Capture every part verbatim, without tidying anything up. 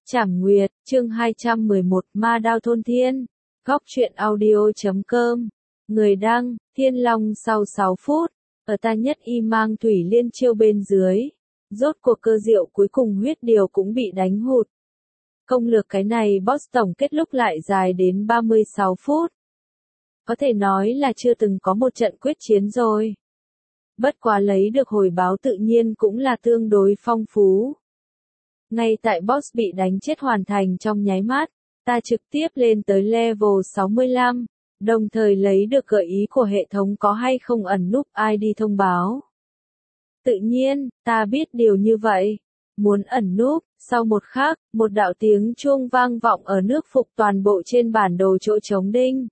Trảm Nguyệt, chương hai trăm mười một, Ma Đao Thôn Thiên. Góc truyện audio chấm com. Người đăng, Thiên Long. Sau sáu phút, ở ta nhất y mang thủy liên chiêu bên dưới. Rốt cuộc cơ diệu cuối cùng huyết điều cũng bị đánh hụt. Công lược cái này boss tổng kết lúc lại dài đến ba mươi sáu phút. Có thể nói là chưa từng có một trận quyết chiến rồi. Bất quá lấy được hồi báo tự nhiên cũng là tương đối phong phú. Ngay tại boss bị đánh chết hoàn thành trong nháy mắt, ta trực tiếp lên tới level sáu mươi lăm, đồng thời lấy được gợi ý của hệ thống có hay không ẩn núp i đê thông báo. Tự nhiên, ta biết điều như vậy. Muốn ẩn núp, sau một khắc, một đạo tiếng chuông vang vọng ở nước phục toàn bộ trên bản đồ chỗ trống đinh.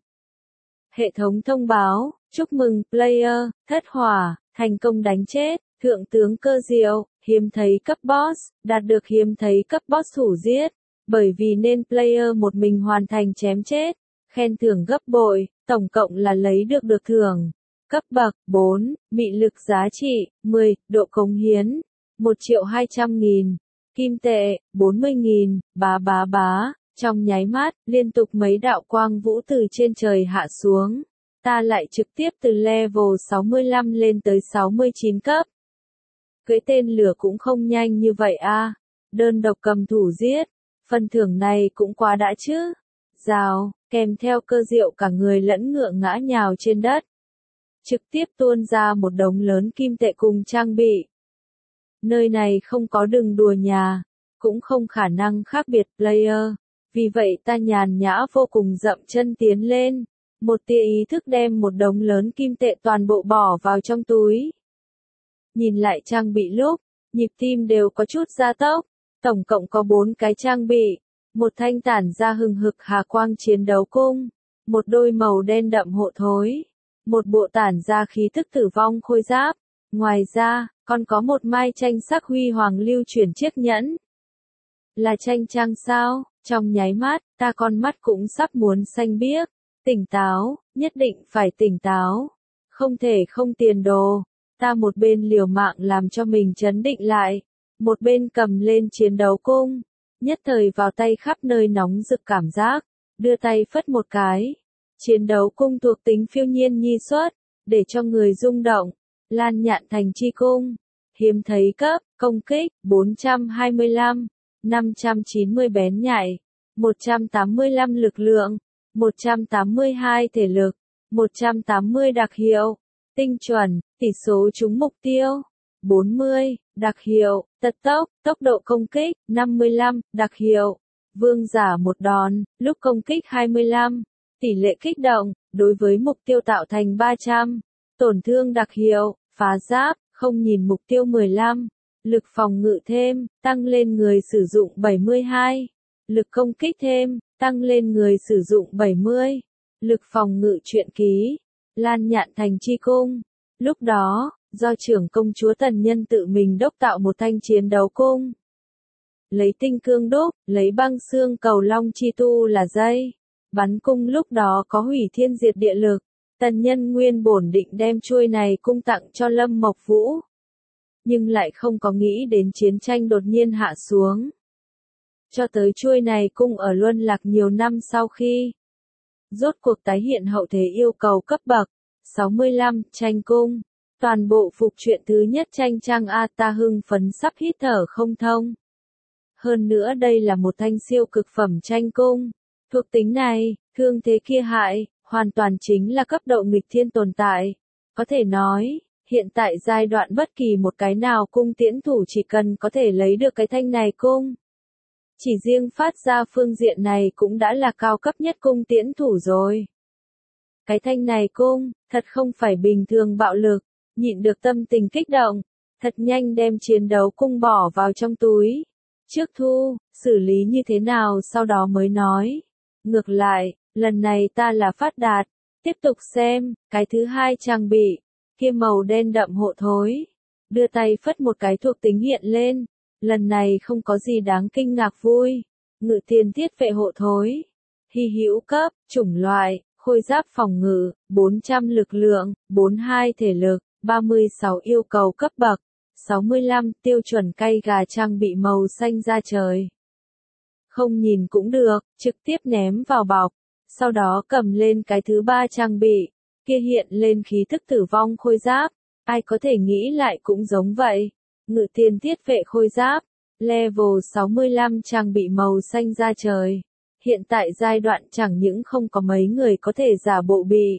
Hệ thống thông báo, chúc mừng player, thất hỏa, thành công đánh chết, thượng tướng Cơ Diệu, hiếm thấy cấp boss, đạt được hiếm thấy cấp boss thủ giết, bởi vì nên player một mình hoàn thành chém chết, khen thưởng gấp bội, tổng cộng là lấy được được thưởng. Cấp bậc bốn, mị lực giá trị, mười, độ cống hiến, một triệu hai trăm nghìn, kim tệ, bốn mươi nghìn, bá bá bá, trong nháy mắt, liên tục mấy đạo quang vũ từ trên trời hạ xuống, ta lại trực tiếp từ level sáu mươi lăm lên tới sáu mươi chín cấp. Cưỡi tên lửa cũng không nhanh như vậy a, à. Đơn độc cầm thủ giết, phần thưởng này cũng quá đã chứ. Rào, kèm theo Cơ Diệu cả người lẫn ngựa ngã nhào trên đất. Trực tiếp tuôn ra một đống lớn kim tệ cùng trang bị. Nơi này không có đường đùa nhà, cũng không khả năng khác biệt player. Vì vậy ta nhàn nhã vô cùng dậm chân tiến lên. Một tia ý thức đem một đống lớn kim tệ toàn bộ bỏ vào trong túi. Nhìn lại trang bị lúc, nhịp tim đều có chút gia tốc. Tổng cộng có bốn cái trang bị. Một thanh tản ra hừng hực hà quang chiến đấu cung. Một đôi màu đen đậm hộ thối. Một bộ tản ra khí tức tử vong khôi giáp. Ngoài ra, còn có một mai tranh sắc huy hoàng lưu chuyển chiếc nhẫn. Là tranh trang sao? Trong nháy mắt, ta con mắt cũng sắp muốn xanh biếc. Tỉnh táo, nhất định phải tỉnh táo. Không thể không tiền đồ. Ta một bên liều mạng làm cho mình trấn định lại. Một bên cầm lên chiến đấu cung. Nhất thời vào tay khắp nơi nóng rực cảm giác. Đưa tay phất một cái. Chiến đấu cung thuộc tính phiêu nhiên nhi xuất. Để cho người rung động. Lan nhạn thành chi cung. Hiếm thấy cấp, công kích, bốn trăm hai mươi lăm. năm trăm chín mươi bén nhạy. một trăm tám mươi lăm lực lượng. một trăm tám mươi hai thể lực. một trăm tám mươi đặc hiệu. Tinh chuẩn, tỷ số trúng mục tiêu. bốn mươi, đặc hiệu, tật tốc, tốc độ công kích, năm mươi lăm, đặc hiệu. Vương giả một đòn, lúc công kích hai mươi lăm. Tỷ lệ kích động, đối với mục tiêu tạo thành ba trăm. Tổn thương đặc hiệu, phá giáp, không nhìn mục tiêu mười lăm. Lực phòng ngự thêm, tăng lên người sử dụng bảy mươi hai. Lực công kích thêm, tăng lên người sử dụng bảy mươi. Lực phòng ngự truyện ký. Lan nhạn thành chi cung. Lúc đó, do trưởng công chúa Tần Nhân tự mình đốc tạo một thanh chiến đấu cung. Lấy tinh cương đúc, lấy băng xương cầu long chi tu là dây. Bắn cung lúc đó có hủy thiên diệt địa lực. Tần Nhân nguyên bổn định đem chuôi này cung tặng cho Lâm Mộc Vũ. Nhưng lại không có nghĩ đến chiến tranh đột nhiên hạ xuống. Cho tới chuôi này cung ở Luân Lạc nhiều năm sau khi. Rốt cuộc tái hiện hậu thế yêu cầu cấp bậc. sáu mươi lăm, tranh cung. Toàn bộ phục truyện thứ nhất tranh trang A ta hưng phấn sắp hít thở không thông. Hơn nữa đây là một thanh siêu cực phẩm tranh cung. Thuộc tính này, thương thế kia hại, hoàn toàn chính là cấp độ nghịch thiên tồn tại. Có thể nói, hiện tại giai đoạn bất kỳ một cái nào cung tiễn thủ chỉ cần có thể lấy được cái thanh này cung. Chỉ riêng phát ra phương diện này cũng đã là cao cấp nhất cung tiễn thủ rồi. Cái thanh này cung, thật không phải bình thường bạo lực, nhịn được tâm tình kích động, thật nhanh đem chiến đấu cung bỏ vào trong túi. Trước thu, xử lý như thế nào sau đó mới nói. Ngược lại, lần này ta là phát đạt. Tiếp tục xem, cái thứ hai trang bị, kia màu đen đậm hộ thối. Đưa tay phất một cái thuộc tính hiện lên. Lần này không có gì đáng kinh ngạc vui. Ngự tiền thiết vệ hộ thối. Hy hữu cấp, chủng loại, khôi giáp phòng ngự, bốn trăm lực lượng, bốn mươi hai thể lực, ba mươi sáu yêu cầu cấp bậc, sáu mươi lăm tiêu chuẩn cay gà trang bị màu xanh da trời. Không nhìn cũng được, trực tiếp ném vào bọc. Sau đó cầm lên cái thứ ba trang bị, kia hiện lên khí thức tử vong khôi giáp. Ai có thể nghĩ lại cũng giống vậy. Ngự tiền thiết vệ khôi giáp, level sáu mươi lăm trang bị màu xanh da trời. Hiện tại giai đoạn chẳng những không có mấy người có thể giả bộ bị.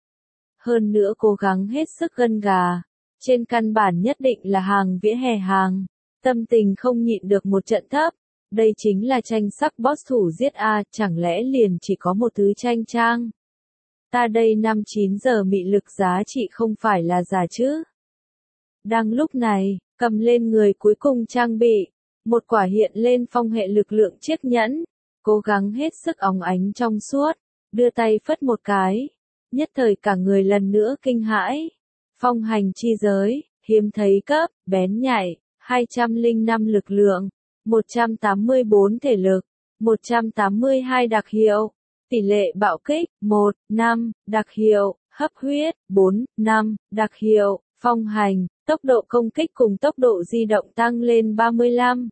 Hơn nữa cố gắng hết sức gân gà. Trên căn bản nhất định là hàng vỉa hè hàng. Tâm tình không nhịn được một trận thấp. Đây chính là tranh sắc boss thủ giết A, chẳng lẽ liền chỉ có một thứ tranh trang. Ta đây năm chín giờ mị lực giá trị không phải là giả chứ. Đang lúc này, cầm lên người cuối cùng trang bị. Một quả hiện lên phong hệ lực lượng chiếc nhẫn. Cố gắng hết sức óng ánh trong suốt. Đưa tay phất một cái. Nhất thời cả người lần nữa kinh hãi. Phong hành chi giới, hiếm thấy cấp, bén nhạy, hai trăm lẻ năm lực lượng, một trăm tám mươi tư thể lực, một trăm tám mươi hai đặc hiệu, tỷ lệ bạo kích, một, năm, đặc hiệu, hấp huyết, bốn, năm, đặc hiệu, phong hành, tốc độ công kích cùng tốc độ di động tăng lên ba mươi lăm.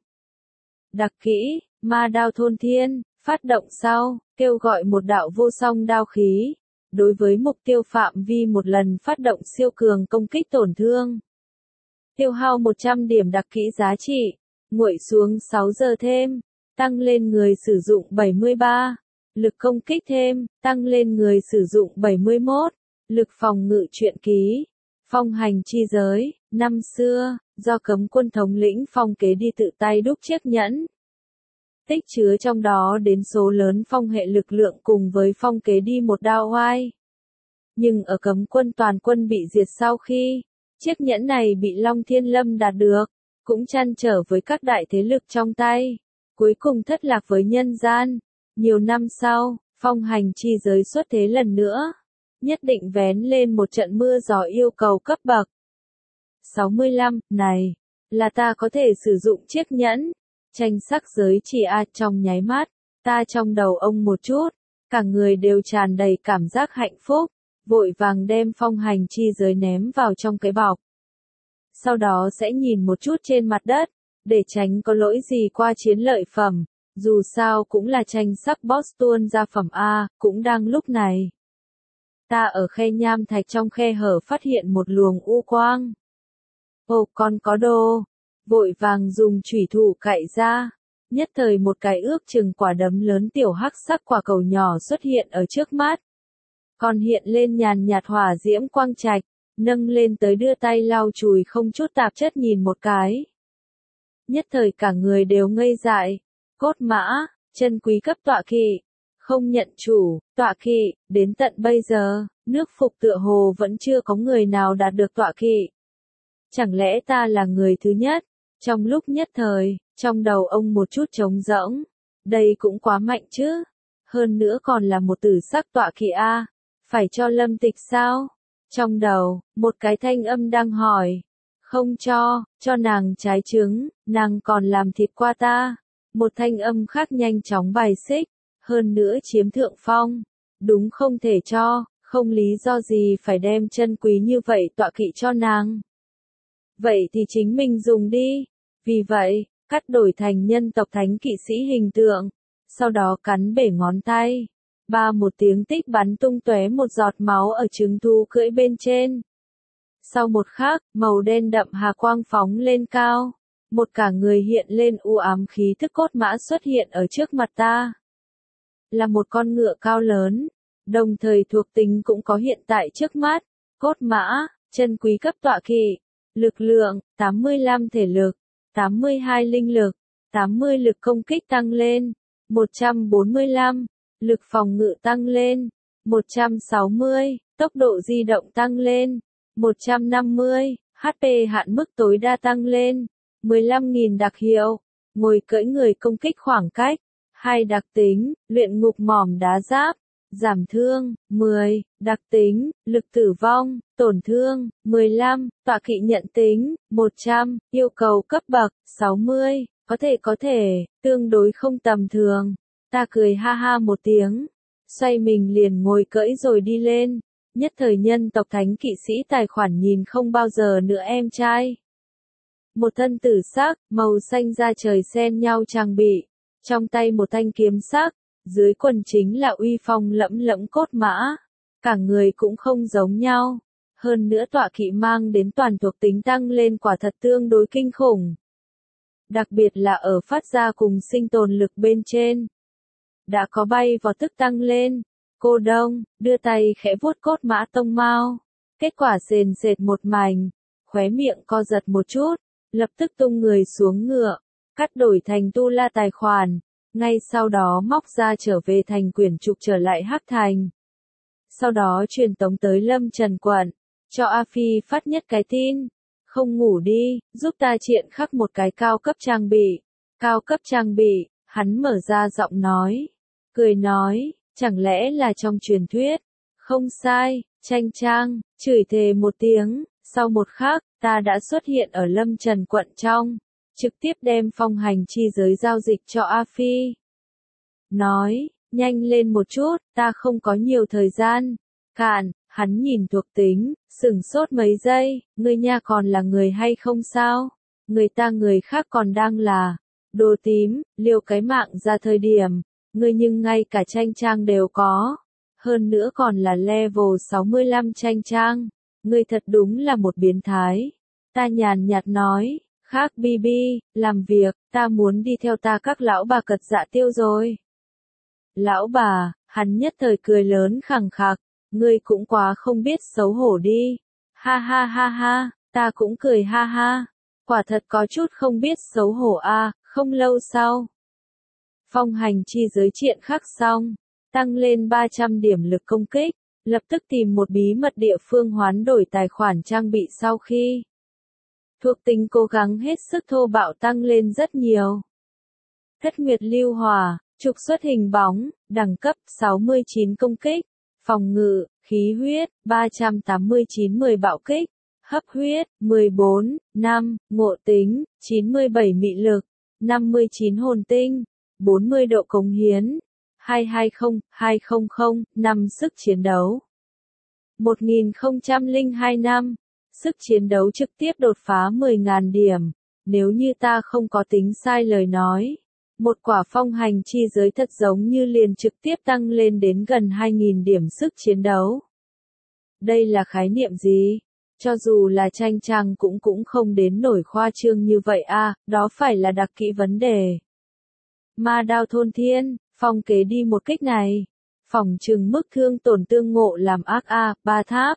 Đặc kỹ, ma đao thôn thiên, phát động sau, kêu gọi một đạo vô song đao khí. Đối với mục tiêu phạm vi một lần phát động siêu cường công kích tổn thương. Tiêu hao một trăm điểm đặc kỹ giá trị, nguội xuống sáu giờ thêm, tăng lên người sử dụng bảy mươi ba, lực công kích thêm, tăng lên người sử dụng bảy mươi mốt, lực phòng ngự truyện ký, phong hành chi giới, năm xưa, do cấm quân thống lĩnh phong kế đi tự tay đúc chiếc nhẫn. Tích chứa trong đó đến số lớn phong hệ lực lượng cùng với phong kế đi một đao oai. Nhưng ở cấm quân toàn quân bị diệt sau khi, chiếc nhẫn này bị Long Thiên Lâm đạt được, cũng trăn trở với các đại thế lực trong tay, cuối cùng thất lạc với nhân gian. Nhiều năm sau, phong hành chi giới xuất thế lần nữa, nhất định vén lên một trận mưa gió yêu cầu cấp bậc. sáu mươi lăm, này, là ta có thể sử dụng chiếc nhẫn. Tranh sắc giới chỉ A trong nháy mắt, ta trong đầu ông một chút, cả người đều tràn đầy cảm giác hạnh phúc, vội vàng đem phong hành chi giới ném vào trong cái bọc. Sau đó sẽ nhìn một chút trên mặt đất, để tránh có lỗi gì qua chiến lợi phẩm, dù sao cũng là tranh sắc boss tuôn ra phẩm A, cũng đang lúc này. Ta ở khe nham thạch trong khe hở phát hiện một luồng u quang. Ồ, con có đồ. Vội vàng dùng chủy thủ cạy ra, nhất thời một cái ước chừng quả đấm lớn tiểu hắc sắc quả cầu nhỏ xuất hiện ở trước mắt. Còn hiện lên nhàn nhạt hỏa diễm quang trạch, nâng lên tới đưa tay lau chùi không chút tạp chất nhìn một cái. Nhất thời cả người đều ngây dại, cốt mã, chân quý cấp tọa kỵ, không nhận chủ, tọa kỵ, đến tận bây giờ, nước phục tựa hồ vẫn chưa có người nào đạt được tọa kỵ. Chẳng lẽ ta là người thứ nhất? Trong lúc nhất thời, trong đầu ông một chút trống rỗng. Đây cũng quá mạnh chứ. Hơn nữa còn là một tử sắc tọa kỵ A. Phải cho Lâm Tịch sao? Trong đầu, một cái thanh âm đang hỏi. Không cho, cho nàng trái trứng, nàng còn làm thịt qua ta. Một thanh âm khác nhanh chóng bài xích. Hơn nữa chiếm thượng phong. Đúng không thể cho, không lý do gì phải đem chân quý như vậy tọa kỵ cho nàng. Vậy thì chính mình dùng đi. Vì vậy, cắt đổi thành nhân tộc thánh kỵ sĩ hình tượng, sau đó cắn bể ngón tay. Ba một tiếng tích bắn tung tóe một giọt máu ở trứng thú cưỡi bên trên. Sau một khắc, màu đen đậm hà quang phóng lên cao. Một cả người hiện lên u ám khí thức cốt mã xuất hiện ở trước mặt ta. Là một con ngựa cao lớn, đồng thời thuộc tính cũng có hiện tại trước mắt. Cốt mã, chân quý cấp tọa kỵ, lực lượng, tám mươi lăm thể lực. tám mươi hai linh lực, tám mươi lực công kích tăng lên, một trăm bốn mươi lăm, lực phòng ngự tăng lên, một trăm sáu mươi, tốc độ di động tăng lên, một trăm năm mươi, hát pê hạn mức tối đa tăng lên, mười lăm nghìn đặc hiệu, ngồi cưỡi người công kích khoảng cách, hai đặc tính, luyện ngục mỏm đá giáp, giảm thương, mười, đặc tính, lực tử vong, tổn thương, mười lăm, tọa kỵ nhận tính, một trăm, yêu cầu cấp bậc, sáu mươi, có thể có thể, tương đối không tầm thường. Ta cười ha ha một tiếng, xoay mình liền ngồi cưỡi rồi đi lên, nhất thời nhân tộc thánh kỵ sĩ tài khoản nhìn không bao giờ nữa em trai. Một thân tử sắc, màu xanh da trời xen nhau trang bị, trong tay một thanh kiếm sắc, dưới quần chính là uy phong lẫm lẫm cốt mã, cả người cũng không giống nhau, hơn nữa tọa kỵ mang đến toàn thuộc tính tăng lên quả thật tương đối kinh khủng. Đặc biệt là ở phát ra cùng sinh tồn lực bên trên. Đã có bay vọt tức tăng lên, cô đông, đưa tay khẽ vuốt cốt mã tông mao, kết quả sền sệt một mảnh, khóe miệng co giật một chút, lập tức tung người xuống ngựa, cắt đổi thành tu la tài khoản, ngay sau đó móc ra trở về thành quyển trục trở lại Hắc Thành. Sau đó truyền tống tới Lâm Trần quận, cho A Phi phát nhất cái tin, không ngủ đi, giúp ta triện khắc một cái cao cấp trang bị. Cao cấp trang bị, hắn mở ra giọng nói, cười nói, chẳng lẽ là trong truyền thuyết? Không sai, tranh trang, chửi thề một tiếng, sau một khắc, ta đã xuất hiện ở Lâm Trần quận trong, trực tiếp đem phong hành chi giới giao dịch cho A Phi. Nói, nhanh lên một chút, ta không có nhiều thời gian. Cạn, hắn nhìn thuộc tính, sửng sốt mấy giây, ngươi nha còn là người hay không sao? Người ta người khác còn đang là đồ tím, liều cái mạng ra thời điểm, ngươi nhưng ngay cả tranh trang đều có. Hơn nữa còn là level sáu mươi lăm tranh trang, ngươi thật đúng là một biến thái. Ta nhàn nhạt nói, khác bi bi, làm việc, ta muốn đi theo ta các lão bà cật dạ tiêu rồi. Lão bà, hắn nhất thời cười lớn khẳng khặc, ngươi cũng quá không biết xấu hổ đi. Ha ha ha ha, ta cũng cười ha ha. Quả thật có chút không biết xấu hổ a. À, không lâu sau. Phong hành chi giới triện khắc xong, tăng lên ba trăm điểm lực công kích, lập tức tìm một bí mật địa phương hoán đổi tài khoản trang bị sau khi. Thuộc tính cố gắng hết sức thô bạo tăng lên rất nhiều. Thất nguyệt lưu hỏa, trục xuất hình bóng, đẳng cấp sáu mươi chín công kích, phòng ngự, khí huyết, ba trăm tám mươi chín mười bạo kích, hấp huyết, mười bốn, năm, ngộ tính, chín mươi bảy mị lực, năm mươi chín hồn tinh, bốn mươi độ cống hiến, hai trăm hai mươi, hai trăm, năm sức chiến đấu. một nghìn không trăm lẻ hai năm, sức chiến đấu trực tiếp đột phá mười nghìn điểm, nếu như ta không có tính sai lời nói. Một quả phong hành chi giới thật giống như liền trực tiếp tăng lên đến gần hai nghìn điểm sức chiến đấu. Đây là khái niệm gì? Cho dù là tranh trang cũng cũng không đến nổi khoa trương như vậy a, à, đó phải là đặc kỹ vấn đề. Ma đao thôn thiên, phong kế đi một kích này. Phỏng chừng mức thương tổn tương ngộ làm ác a, à, ba tháp.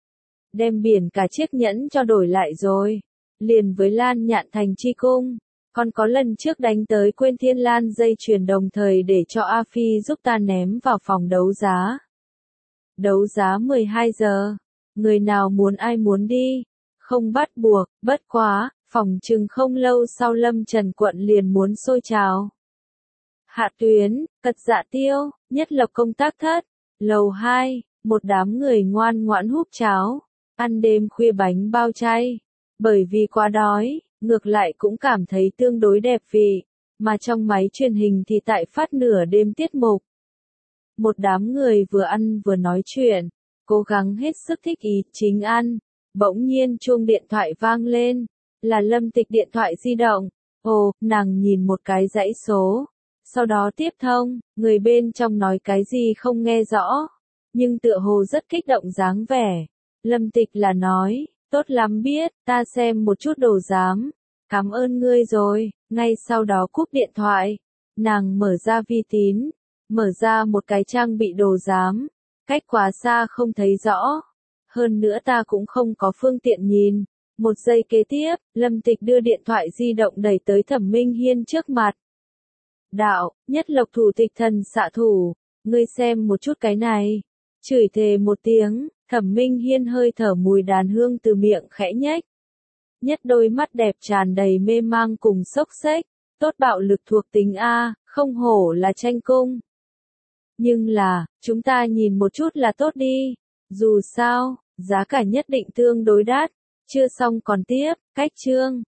Đem biển cả chiếc nhẫn cho đổi lại rồi. Liền với Lan Nhạn Thành chi cung. Còn có lần trước đánh tới quên thiên lan dây chuyền đồng thời để cho A Phi giúp ta ném vào phòng đấu giá. Đấu giá mười hai giờ. Người nào muốn ai muốn đi. Không bắt buộc, bất quá, phòng chừng không lâu sau Lâm Trần quận liền muốn sôi trào. Hạ tuyến, cật dạ tiêu, nhất lộc công tác thất. Lầu hai, một đám người ngoan ngoãn húp cháo. Ăn đêm khuya bánh bao chay. Bởi vì quá đói. Ngược lại cũng cảm thấy tương đối đẹp vị, mà trong máy truyền hình thì tại phát nửa đêm tiết mục. Một đám người vừa ăn vừa nói chuyện, cố gắng hết sức thích ý chính ăn, bỗng nhiên chuông điện thoại vang lên, là Lâm Tịch điện thoại di động. Ồ, nàng nhìn một cái dãy số, sau đó tiếp thông, người bên trong nói cái gì không nghe rõ, nhưng tựa hồ rất kích động dáng vẻ. Lâm Tịch là nói, tốt lắm biết, ta xem một chút đồ giám. Cảm ơn ngươi rồi, ngay sau đó cúp điện thoại. Nàng mở ra vi tín, mở ra một cái trang bị đồ giám. Cách quá xa không thấy rõ. Hơn nữa ta cũng không có phương tiện nhìn. Một giây kế tiếp, Lâm Tịch đưa điện thoại di động đẩy tới Thẩm Minh Hiên trước mặt. Đạo, nhất lộc thủ tịch thần xạ thủ. Ngươi xem một chút cái này. Chửi thề một tiếng, Thẩm Minh Hiên hơi thở mùi đàn hương từ miệng khẽ nhếch. Nhất đôi mắt đẹp tràn đầy mê mang cùng sốc xếch, tốt bạo lực thuộc tính A, không hổ là tranh cung. Nhưng là, chúng ta nhìn một chút là tốt đi, dù sao, giá cả nhất định tương đối đắt, chưa xong còn tiếp, cách chương.